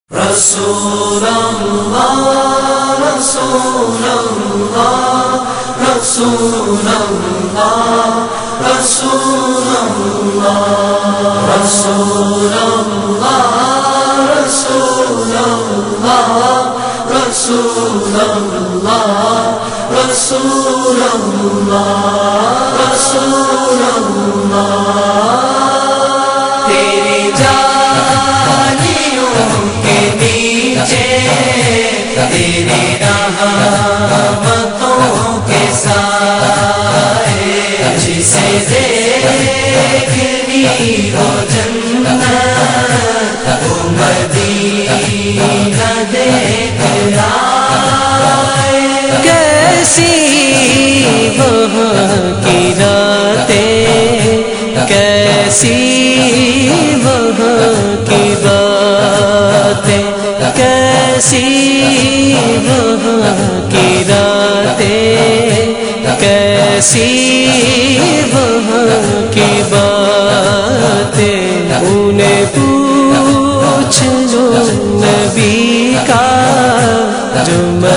رسول اللہ رسول اللہ رسول اللہ رسول اللہ رسول اللہ رسول اللہ رسول اللہ رسول اللہ رسول اللہ تیری جانیوں کے نیچے تیری رحمتوں کے سائے جسے دیکھنی ہو جنت وہ مدینہ دیکھ آئے کیسی وہاں کی راتیں کیسی وہاں کی باتیں کیسی وہاں کی راتیں کیسی وہاں کی باتیں انہیں پوچھ لو نبی کا جو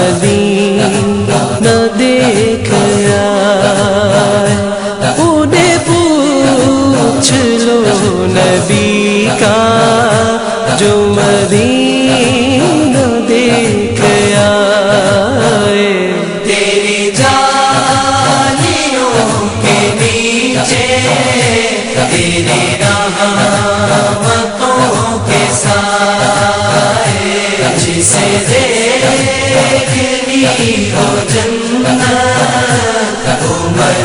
مدینہ دیکھ آئے انہیں پوچھ لو نبی کا جو مدینہ دیکھ آئے تیری جانیوں کے نیچے تیری رحمتوں کے سائے جسے دیکھنی ہو جنت وہ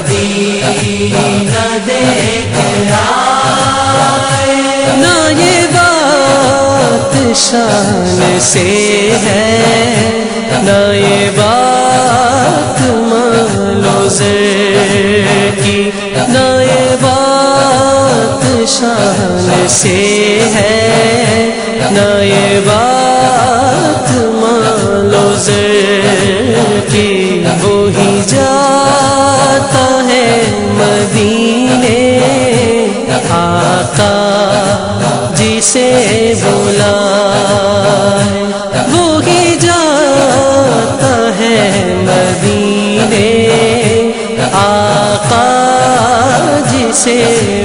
مدینہ دیکھ آئے نہ یہ بات شان سے ہے نہ یہ بات مال و زر کی نہ یہ بات شان سے ہے نہ یہ بات مال و زر کی وہی جاتا ہے مدینے آقا جسے بلائے وہی جاتا ہے مدینے آقا جسے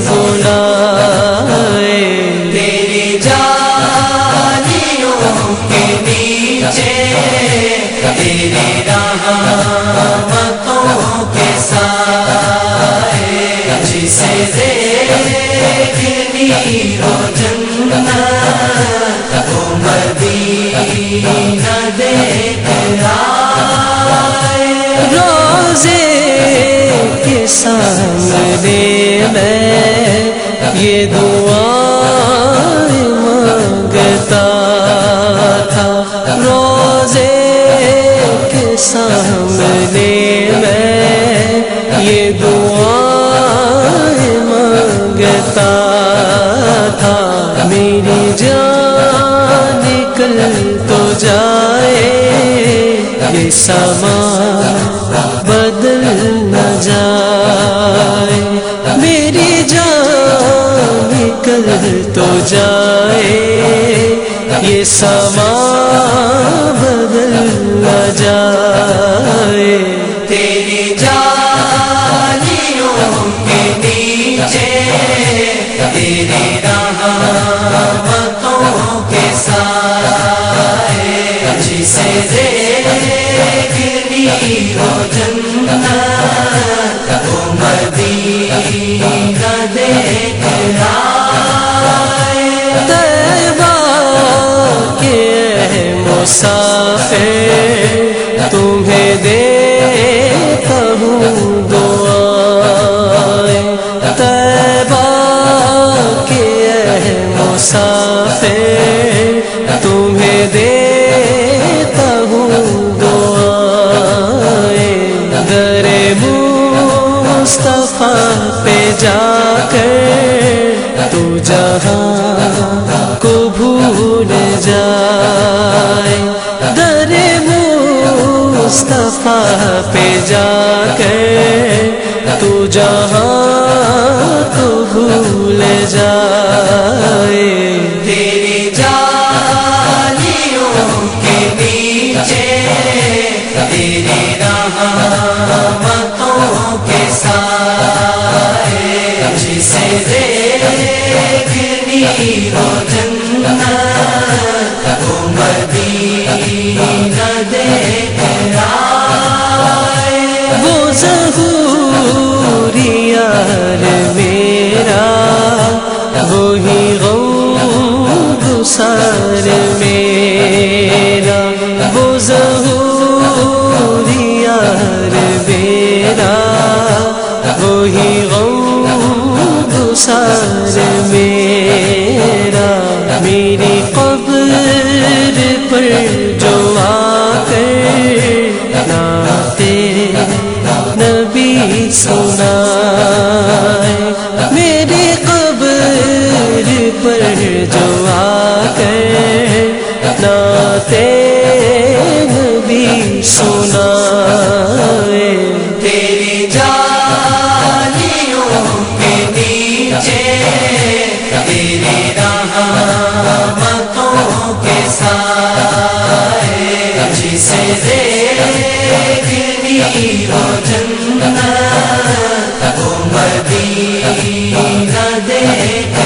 بلائے تیری جانیوں کے نیچے تیری رحمتوں کے سائے جسے دیکھنی ہو جنت وہ مدینہ دیکھ آئے روزے کے سامنے میں یہ دعائیں مانگتا تھا روزے کے سامنے میں یہ دعائیں مانگتا تھا میری جان نکل تو جائے یہ سما بدل نہ جائے میری جان نکل تو جائے یہ سما بدل نہ جائے تیری جانیوں کے نیچے تیری رحمتوں کے سائے جسے دیکھنی ہو جنت وہ مدینہ دیکھ آئے طیبہ کے مسافر تمہیں دیتا ہوں دعائیں طیبہ کے مسافر تمہیں دیتا ہوں دعائیں در مصطفیٰ پہ جا کر تو جہاں کو بھول جائے در مصطفیٰ پہ جا کر تو جہاں کو بھول جائے تیری جانی دیکھنی ہو جنت وہ مدینہ دیکھ آئے وہ ظہور یار میرا وہی غم گسار میرا وہ ظہور یار میرا وہی غم گسار میرا میری قبر پر جو آ کر نعتِ نبی سنائے میری قبر پر جو آ کر نعتِ نبی سنائے تیری جالیوں کے نیچے تیری رحمتوں کے سائے جسے دیکھنی ہو جنت وہ مدینہ دیکھ